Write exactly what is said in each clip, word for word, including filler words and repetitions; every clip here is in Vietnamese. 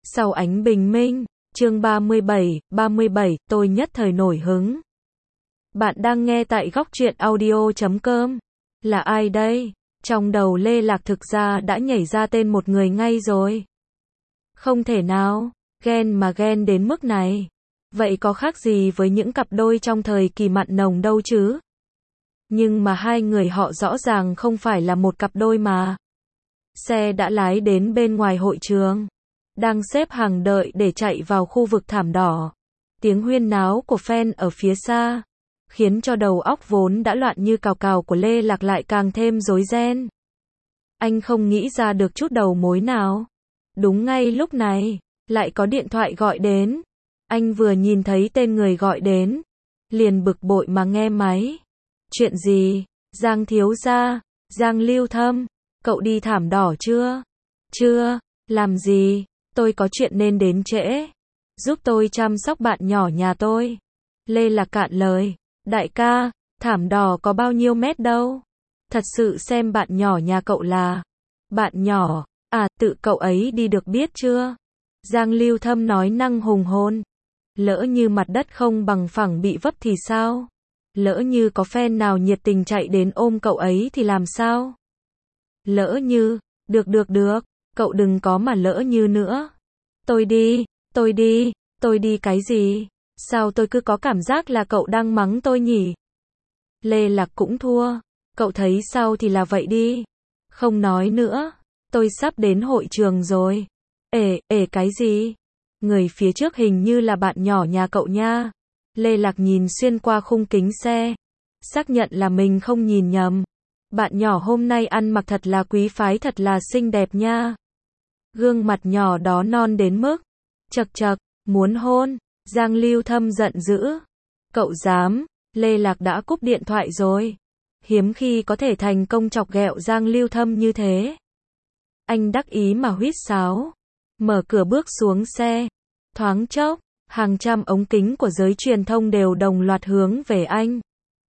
Sau ánh bình minh, chương ba mươi bảy, ba mươi bảy, tôi nhất thời nổi hứng. Bạn đang nghe tại góc truyện audio chấm com. Là ai đây? Trong đầu Lê Lạc thực ra đã nhảy ra tên một người ngay rồi. Không thể nào, ghen mà ghen đến mức này. Vậy có khác gì với những cặp đôi trong thời kỳ mặn nồng đâu chứ? Nhưng mà hai người họ rõ ràng không phải là một cặp đôi mà. Xe đã lái đến bên ngoài hội trường. Đang xếp hàng đợi để chạy vào khu vực thảm đỏ. Tiếng huyên náo của fan ở phía xa, khiến cho đầu óc vốn đã loạn như cào cào của Lê Lạc lại càng thêm rối ren. Anh không nghĩ ra được chút đầu mối nào. Đúng ngay lúc này, lại có điện thoại gọi đến. Anh vừa nhìn thấy tên người gọi đến, liền bực bội mà nghe máy. Chuyện gì? Giang thiếu gia, Giang Lưu Thâm, cậu đi thảm đỏ chưa? Chưa, làm gì? Tôi có chuyện nên đến trễ. Giúp tôi chăm sóc bạn nhỏ nhà tôi. Lê Lạc cạn lời. Đại ca, thảm đỏ có bao nhiêu mét đâu? Thật sự xem bạn nhỏ nhà cậu là. Bạn nhỏ, à tự cậu ấy đi được biết chưa? Giang Lưu Thâm nói năng hùng hồn. Lỡ như mặt đất không bằng phẳng bị vấp thì sao? Lỡ như có fan nào nhiệt tình chạy đến ôm cậu ấy thì làm sao? Lỡ như, được được được, cậu đừng có mà lỡ như nữa. Tôi đi, tôi đi, tôi đi cái gì? Sao tôi cứ có cảm giác là cậu đang mắng tôi nhỉ? Lê Lạc cũng thua, cậu thấy sao thì là vậy đi. Không nói nữa, tôi sắp đến hội trường rồi. Ể, ể cái gì? Người phía trước hình như là bạn nhỏ nhà cậu nha. Lê Lạc nhìn xuyên qua khung kính xe, xác nhận là mình không nhìn nhầm. Bạn nhỏ hôm nay ăn mặc thật là quý phái, thật là xinh đẹp nha. Gương mặt nhỏ đó non đến mức chật chật, muốn hôn. Giang Lưu Thâm giận dữ. Cậu dám? Lê Lạc đã cúp điện thoại rồi. Hiếm khi có thể thành công chọc ghẹo Giang Lưu Thâm như thế. Anh đắc ý mà huýt sáo, mở cửa bước xuống xe. Thoáng chốc, hàng trăm ống kính của giới truyền thông đều đồng loạt hướng về anh.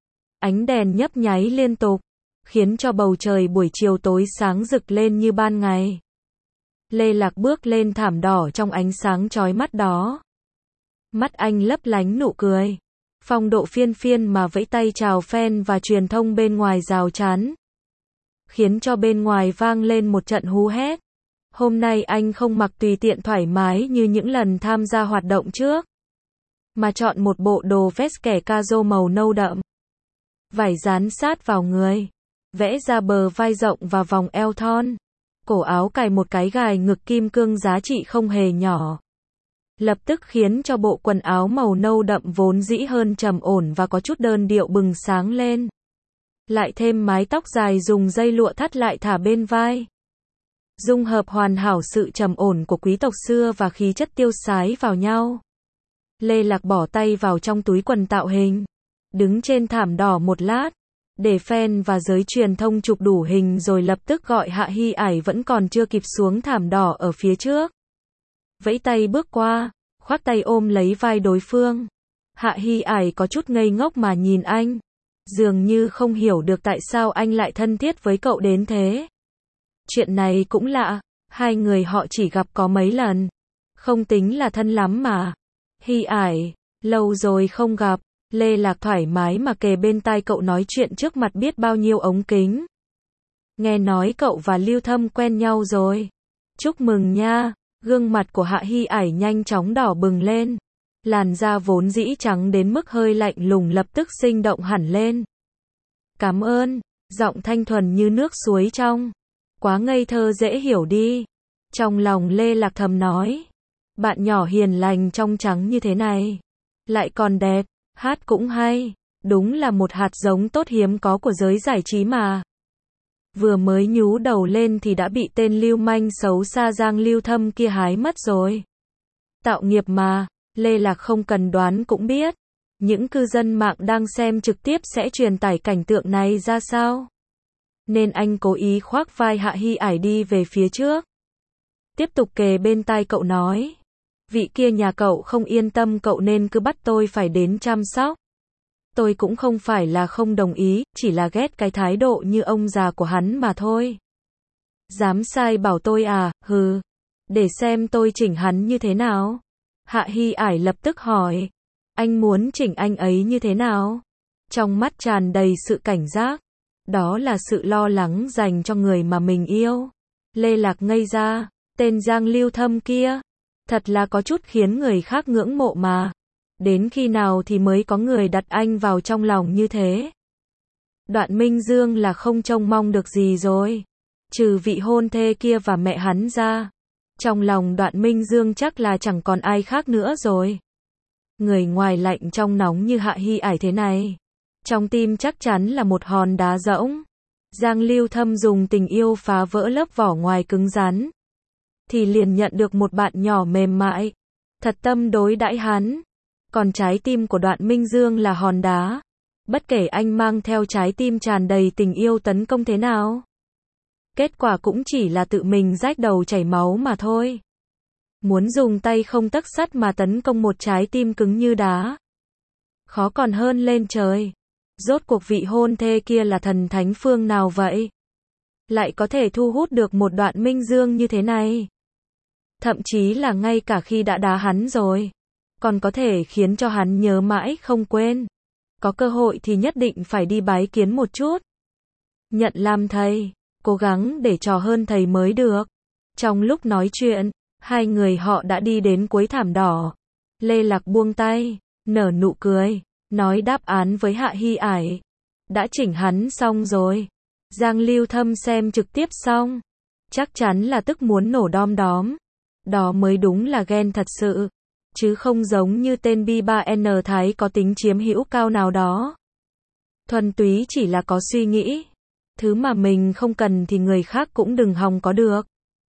Ánh đèn nhấp nháy liên tục, khiến cho bầu trời buổi chiều tối sáng rực lên như ban ngày. Lê Lạc bước lên thảm đỏ trong ánh sáng chói mắt đó. Mắt anh lấp lánh nụ cười. Phong độ phiên phiên mà vẫy tay chào fan và truyền thông bên ngoài rào chắn, khiến cho bên ngoài vang lên một trận hú hét. Hôm nay anh không mặc tùy tiện thoải mái như những lần tham gia hoạt động trước, mà chọn một bộ đồ vest kẻ caro màu nâu đậm. Vải dán sát vào người, vẽ ra bờ vai rộng và vòng eo thon. Cổ áo cài một cái gài ngực kim cương giá trị không hề nhỏ. Lập tức khiến cho bộ quần áo màu nâu đậm vốn dĩ hơn trầm ổn và có chút đơn điệu bừng sáng lên. Lại thêm mái tóc dài dùng dây lụa thắt lại thả bên vai. Dung hợp hoàn hảo sự trầm ổn của quý tộc xưa và khí chất tiêu sái vào nhau. Lê Lạc bỏ tay vào trong túi quần tạo hình, đứng trên thảm đỏ một lát, để fan và giới truyền thông chụp đủ hình rồi lập tức gọi Hạ Hy Ải vẫn còn chưa kịp xuống thảm đỏ ở phía trước. Vẫy tay bước qua, khoác tay ôm lấy vai đối phương. Hạ Hy Ải có chút ngây ngốc mà nhìn anh, dường như không hiểu được tại sao anh lại thân thiết với cậu đến thế. Chuyện này cũng lạ, hai người họ chỉ gặp có mấy lần, không tính là thân lắm mà. Hy Ải, lâu rồi không gặp. Lê Lạc thoải mái mà kề bên tai cậu nói chuyện trước mặt biết bao nhiêu ống kính. Nghe nói cậu và Lưu Thâm quen nhau rồi. Chúc mừng nha. Gương mặt của Hạ Hy Ải nhanh chóng đỏ bừng lên. Làn da vốn dĩ trắng đến mức hơi lạnh lùng lập tức sinh động hẳn lên. Cảm ơn. Giọng thanh thuần như nước suối trong. Quá ngây thơ dễ hiểu đi. Trong lòng Lê Lạc thầm nói. Bạn nhỏ hiền lành trong trắng như thế này. Lại còn đẹp. Hát cũng hay, đúng là một hạt giống tốt hiếm có của giới giải trí mà. Vừa mới nhú đầu lên thì đã bị tên lưu manh xấu xa Giang Lưu Thâm kia hái mất rồi. Tạo nghiệp mà, Lê Lạc không cần đoán cũng biết. Những cư dân mạng đang xem trực tiếp sẽ truyền tải cảnh tượng này ra sao. Nên anh cố ý khoác vai Hạ Hy Ải đi về phía trước. Tiếp tục kề bên tai cậu nói. Vị kia nhà cậu không yên tâm cậu nên cứ bắt tôi phải đến chăm sóc. Tôi cũng không phải là không đồng ý, chỉ là ghét cái thái độ như ông già của hắn mà thôi. Dám sai bảo tôi à, hừ. Để xem tôi chỉnh hắn như thế nào. Hạ Hy Ải lập tức hỏi. Anh muốn chỉnh anh ấy như thế nào? Trong mắt tràn đầy sự cảnh giác. Đó là sự lo lắng dành cho người mà mình yêu. Lê Lạc ngây ra. Tên Giang Lưu Thâm kia. Thật là có chút khiến người khác ngưỡng mộ mà. Đến khi nào thì mới có người đặt anh vào trong lòng như thế? Đoạn Minh Dương là không trông mong được gì rồi. Trừ vị hôn thê kia và mẹ hắn ra. Trong lòng Đoạn Minh Dương chắc là chẳng còn ai khác nữa rồi. Người ngoài lạnh trong nóng như Hạ Hy Ải thế này. Trong tim chắc chắn là một hòn đá rỗng. Giang Lưu Thâm dùng tình yêu phá vỡ lớp vỏ ngoài cứng rắn. Thì liền nhận được một bạn nhỏ mềm mại. Thật tâm đối đãi hắn. Còn trái tim của Đoạn Minh Dương là hòn đá. Bất kể anh mang theo trái tim tràn đầy tình yêu tấn công thế nào. Kết quả cũng chỉ là tự mình rách đầu chảy máu mà thôi. Muốn dùng tay không tấc sắt mà tấn công một trái tim cứng như đá. Khó còn hơn lên trời. Rốt cuộc vị hôn thê kia là thần thánh phương nào vậy? Lại có thể thu hút được một Đoạn Minh Dương như thế này. Thậm chí là ngay cả khi đã đá hắn rồi. Còn có thể khiến cho hắn nhớ mãi không quên. Có cơ hội thì nhất định phải đi bái kiến một chút. Nhận làm thầy. Cố gắng để trò hơn thầy mới được. Trong lúc nói chuyện, hai người họ đã đi đến cuối thảm đỏ. Lê Lạc buông tay, nở nụ cười, nói đáp án với Hạ Hy Ải. Đã chỉnh hắn xong rồi. Giang Lưu Thâm xem trực tiếp xong. Chắc chắn là tức muốn nổ đom đóm. Đó mới đúng là ghen thật sự. Chứ không giống như tên B ba N Thái có tính chiếm hữu cao nào đó. Thuần túy chỉ là có suy nghĩ. Thứ mà mình không cần thì người khác cũng đừng hòng có được.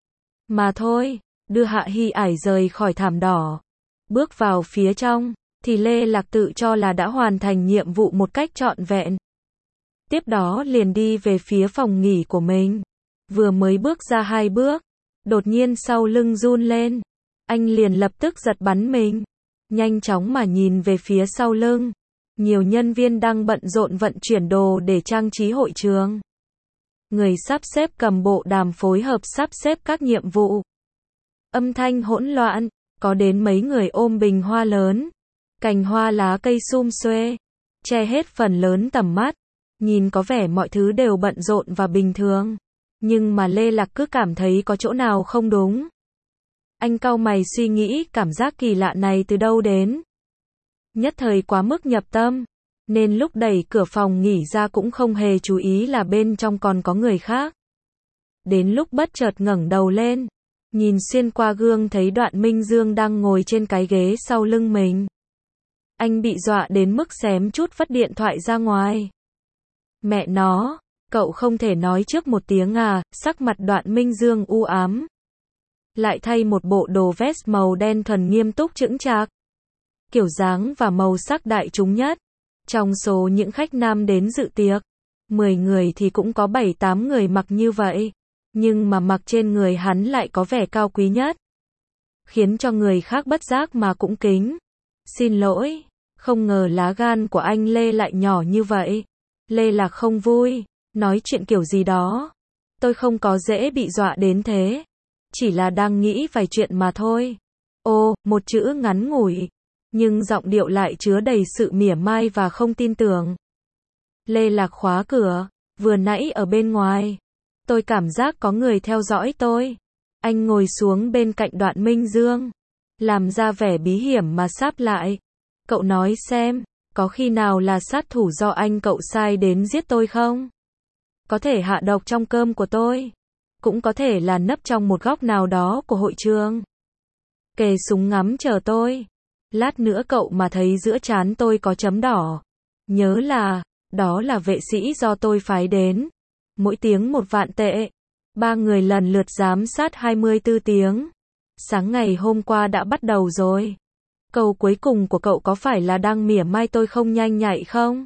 Mà thôi, đưa Hạ Hy Ải rời khỏi thảm đỏ. Bước vào phía trong, thì Lê Lạc tự cho là đã hoàn thành nhiệm vụ một cách trọn vẹn. Tiếp đó liền đi về phía phòng nghỉ của mình. Vừa mới bước ra hai bước, đột nhiên sau lưng run lên. Anh liền lập tức giật bắn mình. Nhanh chóng mà nhìn về phía sau lưng. Nhiều nhân viên đang bận rộn vận chuyển đồ để trang trí hội trường. Người sắp xếp cầm bộ đàm phối hợp sắp xếp các nhiệm vụ. Âm thanh hỗn loạn, có đến mấy người ôm bình hoa lớn. Cành hoa lá cây sum xuê, che hết phần lớn tầm mắt. Nhìn có vẻ mọi thứ đều bận rộn và bình thường. Nhưng mà Lê Lạc cứ cảm thấy có chỗ nào không đúng. Anh cau mày suy nghĩ cảm giác kỳ lạ này từ đâu đến. Nhất thời quá mức nhập tâm. Nên lúc đẩy cửa phòng nghỉ ra cũng không hề chú ý là bên trong còn có người khác. Đến lúc bất chợt ngẩng đầu lên. Nhìn xuyên qua gương thấy Đoạn Minh Dương đang ngồi trên cái ghế sau lưng mình. Anh bị dọa đến mức xém chút vứt điện thoại ra ngoài. Mẹ nó, cậu không thể nói trước một tiếng à, sắc mặt Đoạn Minh Dương u ám. Lại thay một bộ đồ vest màu đen thuần nghiêm túc chững chạc. Kiểu dáng và màu sắc đại chúng nhất. Trong số những khách nam đến dự tiệc, mười người thì cũng có bảy tám người mặc như vậy. Nhưng mà mặc trên người hắn lại có vẻ cao quý nhất. Khiến cho người khác bất giác mà cũng kính. Xin lỗi, không ngờ lá gan của anh Lê lại nhỏ như vậy. Lê Lạc không vui, nói chuyện kiểu gì đó. Tôi không có dễ bị dọa đến thế. Chỉ là đang nghĩ vài chuyện mà thôi. Ô, một chữ ngắn ngủi. Nhưng giọng điệu lại chứa đầy sự mỉa mai và không tin tưởng. Lê Lạc khóa cửa, vừa nãy ở bên ngoài. Tôi cảm giác có người theo dõi tôi. Anh ngồi xuống bên cạnh Đoạn Minh Dương. Làm ra vẻ bí hiểm mà sáp lại. Cậu nói xem, có khi nào là sát thủ do anh cậu sai đến giết tôi không? Có thể hạ độc trong cơm của tôi. Cũng có thể là nấp trong một góc nào đó của hội trường. Kề súng ngắm chờ tôi. Lát nữa cậu mà thấy giữa trán tôi có chấm đỏ. Nhớ là, đó là vệ sĩ do tôi phái đến. Mỗi tiếng một vạn tệ. Ba người lần lượt giám sát hai mươi tư tiếng. Sáng ngày hôm qua đã bắt đầu rồi. Câu cuối cùng của cậu có phải là đang mỉa mai tôi không nhanh nhạy không?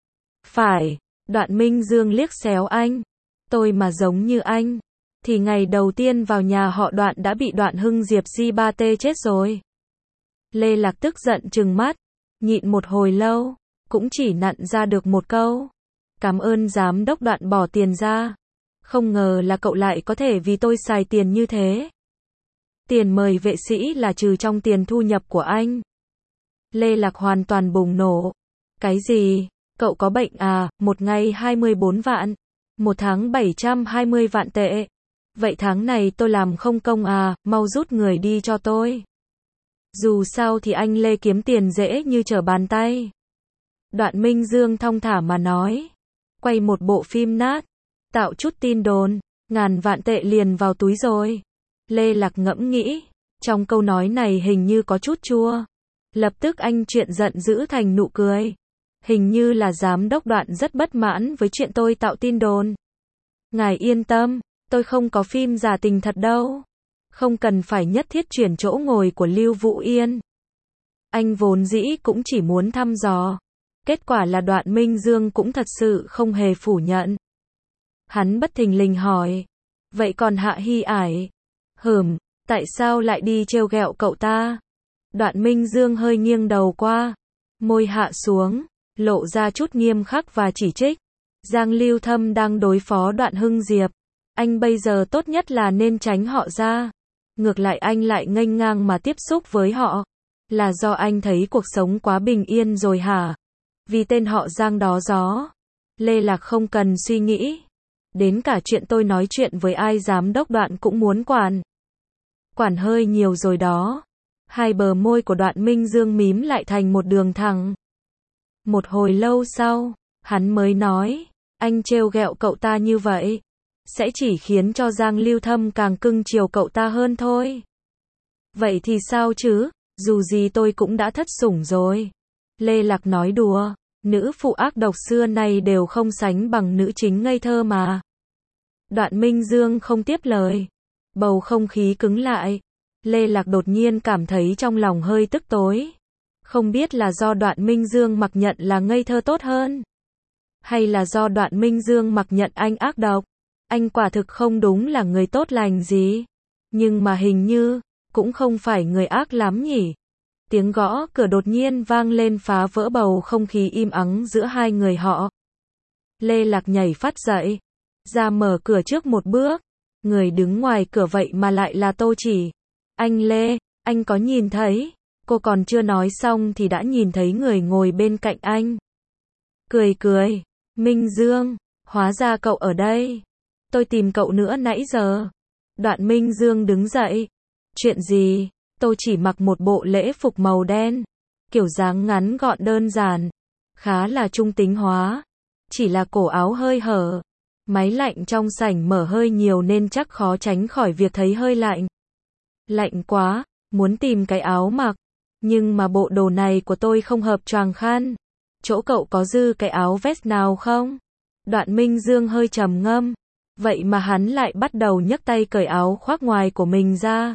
Phải. Đoạn Minh Dương liếc xéo anh. Tôi mà giống như anh. Thì ngày đầu tiên vào nhà họ Đoạn đã bị Đoạn Hưng Diệp Di ba tê chết rồi. Lê Lạc tức giận trừng mắt. Nhịn một hồi lâu. Cũng chỉ nặn ra được một câu. Cảm ơn giám đốc Đoạn bỏ tiền ra. Không ngờ là cậu lại có thể vì tôi xài tiền như thế. Tiền mời vệ sĩ là trừ trong tiền thu nhập của anh. Lê Lạc hoàn toàn bùng nổ. Cái gì? Cậu có bệnh à? Một ngày hai mươi bốn vạn. Một tháng bảy trăm hai mươi vạn tệ. Vậy tháng này tôi làm không công à? Mau rút người đi cho tôi. Dù sao thì anh Lê kiếm tiền dễ như trở bàn tay. Đoạn Minh Dương thong thả mà nói. Quay một bộ phim nát. Tạo chút tin đồn. Ngàn vạn tệ liền vào túi rồi. Lê Lạc ngẫm nghĩ. Trong câu nói này hình như có chút chua. Lập tức anh chuyện giận dữ thành nụ cười. Hình như là giám đốc Đoạn rất bất mãn với chuyện tôi tạo tin đồn. Ngài yên tâm, tôi không có phim giả tình thật đâu. Không cần phải nhất thiết chuyển chỗ ngồi của Lưu Vũ Yên. Anh vốn dĩ cũng chỉ muốn thăm dò. Kết quả là Đoạn Minh Dương cũng thật sự không hề phủ nhận. Hắn bất thình lình hỏi. Vậy còn Hạ Hy Ải? Hửm, tại sao lại đi trêu ghẹo cậu ta? Đoạn Minh Dương hơi nghiêng đầu qua. Môi hạ xuống, lộ ra chút nghiêm khắc và chỉ trích. Giang Lưu Thâm đang đối phó Đoạn Hưng Diệp. Anh bây giờ tốt nhất là nên tránh họ ra. Ngược lại anh lại nghênh ngang mà tiếp xúc với họ. Là do anh thấy cuộc sống quá bình yên rồi hả? Vì tên họ Giang đó gió. Lê Lạc không cần suy nghĩ. Đến cả chuyện tôi nói chuyện với ai giám đốc Đoạn cũng muốn quản. Quản hơi nhiều rồi đó. Hai bờ môi của Đoạn Minh Dương mím lại thành một đường thẳng. Một hồi lâu sau, hắn mới nói, anh trêu ghẹo cậu ta như vậy, sẽ chỉ khiến cho Giang Lưu Thâm càng cưng chiều cậu ta hơn thôi. Vậy thì sao chứ, dù gì tôi cũng đã thất sủng rồi. Lê Lạc nói đùa, nữ phụ ác độc xưa này đều không sánh bằng nữ chính ngây thơ mà. Đoạn Minh Dương không tiếp lời. Bầu không khí cứng lại. Lê Lạc đột nhiên cảm thấy trong lòng hơi tức tối. Không biết là do Đoạn Minh Dương mặc nhận là ngây thơ tốt hơn. Hay là do Đoạn Minh Dương mặc nhận anh ác độc. Anh quả thực không đúng là người tốt lành gì. Nhưng mà hình như, cũng không phải người ác lắm nhỉ. Tiếng gõ cửa đột nhiên vang lên phá vỡ bầu không khí im ắng giữa hai người họ. Lê Lạc nhảy phát dậy. Ra mở cửa trước một bước. Người đứng ngoài cửa vậy mà lại là Tô Chỉ. Anh Lê, anh có nhìn thấy? Cô còn chưa nói xong thì đã nhìn thấy người ngồi bên cạnh anh. Cười cười. Minh Dương, hóa ra cậu ở đây. Tôi tìm cậu nữa nãy giờ. Đoạn Minh Dương đứng dậy. Chuyện gì? Tôi chỉ mặc một bộ lễ phục màu đen. Kiểu dáng ngắn gọn đơn giản. Khá là trung tính hóa. Chỉ là cổ áo hơi hở. Máy lạnh trong sảnh mở hơi nhiều nên chắc khó tránh khỏi việc thấy hơi lạnh. Lạnh quá, muốn tìm cái áo mặc. Nhưng mà bộ đồ này của tôi không hợp choàng khăn. Chỗ cậu có dư cái áo vest nào không? Đoạn Minh Dương hơi trầm ngâm. Vậy mà hắn lại bắt đầu nhấc tay cởi áo khoác ngoài của mình ra.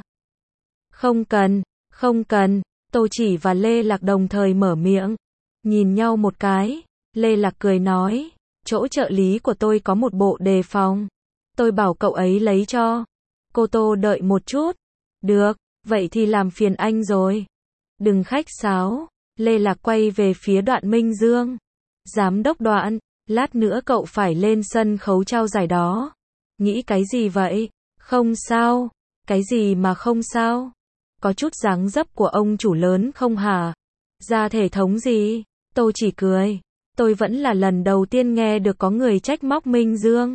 Không cần, không cần. Tô Chỉ và Lê Lạc đồng thời mở miệng. Nhìn nhau một cái. Lê Lạc cười nói. Chỗ trợ lý của tôi có một bộ đề phòng. Tôi bảo cậu ấy lấy cho. Cô Tô đợi một chút. Được, vậy thì làm phiền anh rồi. Đừng khách sáo. Lê Lạc quay về phía Đoạn Minh Dương. Giám đốc Đoạn, lát nữa cậu phải lên sân khấu trao giải đó. Nghĩ cái gì vậy? Không sao. Cái gì mà không sao? Có chút dáng dấp của ông chủ lớn không hả? Ra thể thống gì? Tô Chỉ cười. Tôi vẫn là lần đầu tiên nghe được có người trách móc Minh Dương.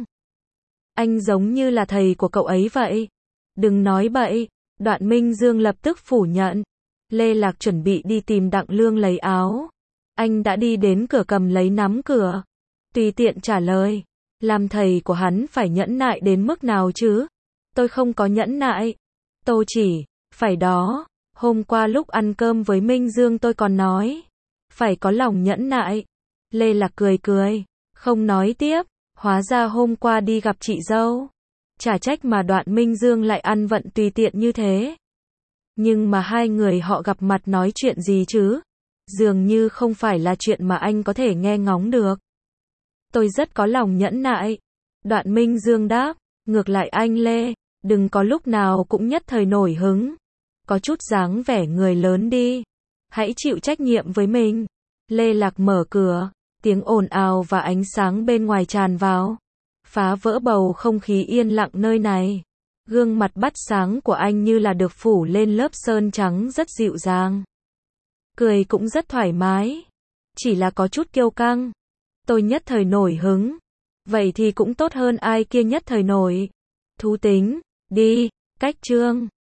Anh giống như là thầy của cậu ấy vậy. Đừng nói bậy. Đoạn Minh Dương lập tức phủ nhận. Lê Lạc chuẩn bị đi tìm Đặng Lương lấy áo. Anh đã đi đến cửa cầm lấy nắm cửa. Tùy tiện trả lời. Làm thầy của hắn phải nhẫn nại đến mức nào chứ? Tôi không có nhẫn nại. Tô Chỉ, phải đó. Hôm qua lúc ăn cơm với Minh Dương tôi còn nói. Phải có lòng nhẫn nại. Lê Lạc cười cười. Không nói tiếp. Hóa ra hôm qua đi gặp chị dâu. Chả trách mà Đoạn Minh Dương lại ăn vận tùy tiện như thế. Nhưng mà hai người họ gặp mặt nói chuyện gì chứ? Dường như không phải là chuyện mà anh có thể nghe ngóng được. Tôi rất có lòng nhẫn nại. Đoạn Minh Dương đáp. Ngược lại anh Lê, đừng có lúc nào cũng nhất thời nổi hứng. Có chút dáng vẻ người lớn đi. Hãy chịu trách nhiệm với mình. Lê Lạc mở cửa. Tiếng ồn ào và ánh sáng bên ngoài tràn vào. Phá vỡ bầu không khí yên lặng nơi này. Gương mặt bắt sáng của anh như là được phủ lên lớp sơn trắng rất dịu dàng. Cười cũng rất thoải mái. Chỉ là có chút kiêu căng. Tôi nhất thời nổi hứng. Vậy thì cũng tốt hơn ai kia nhất thời nổi. Thú tính, đi, cách chương.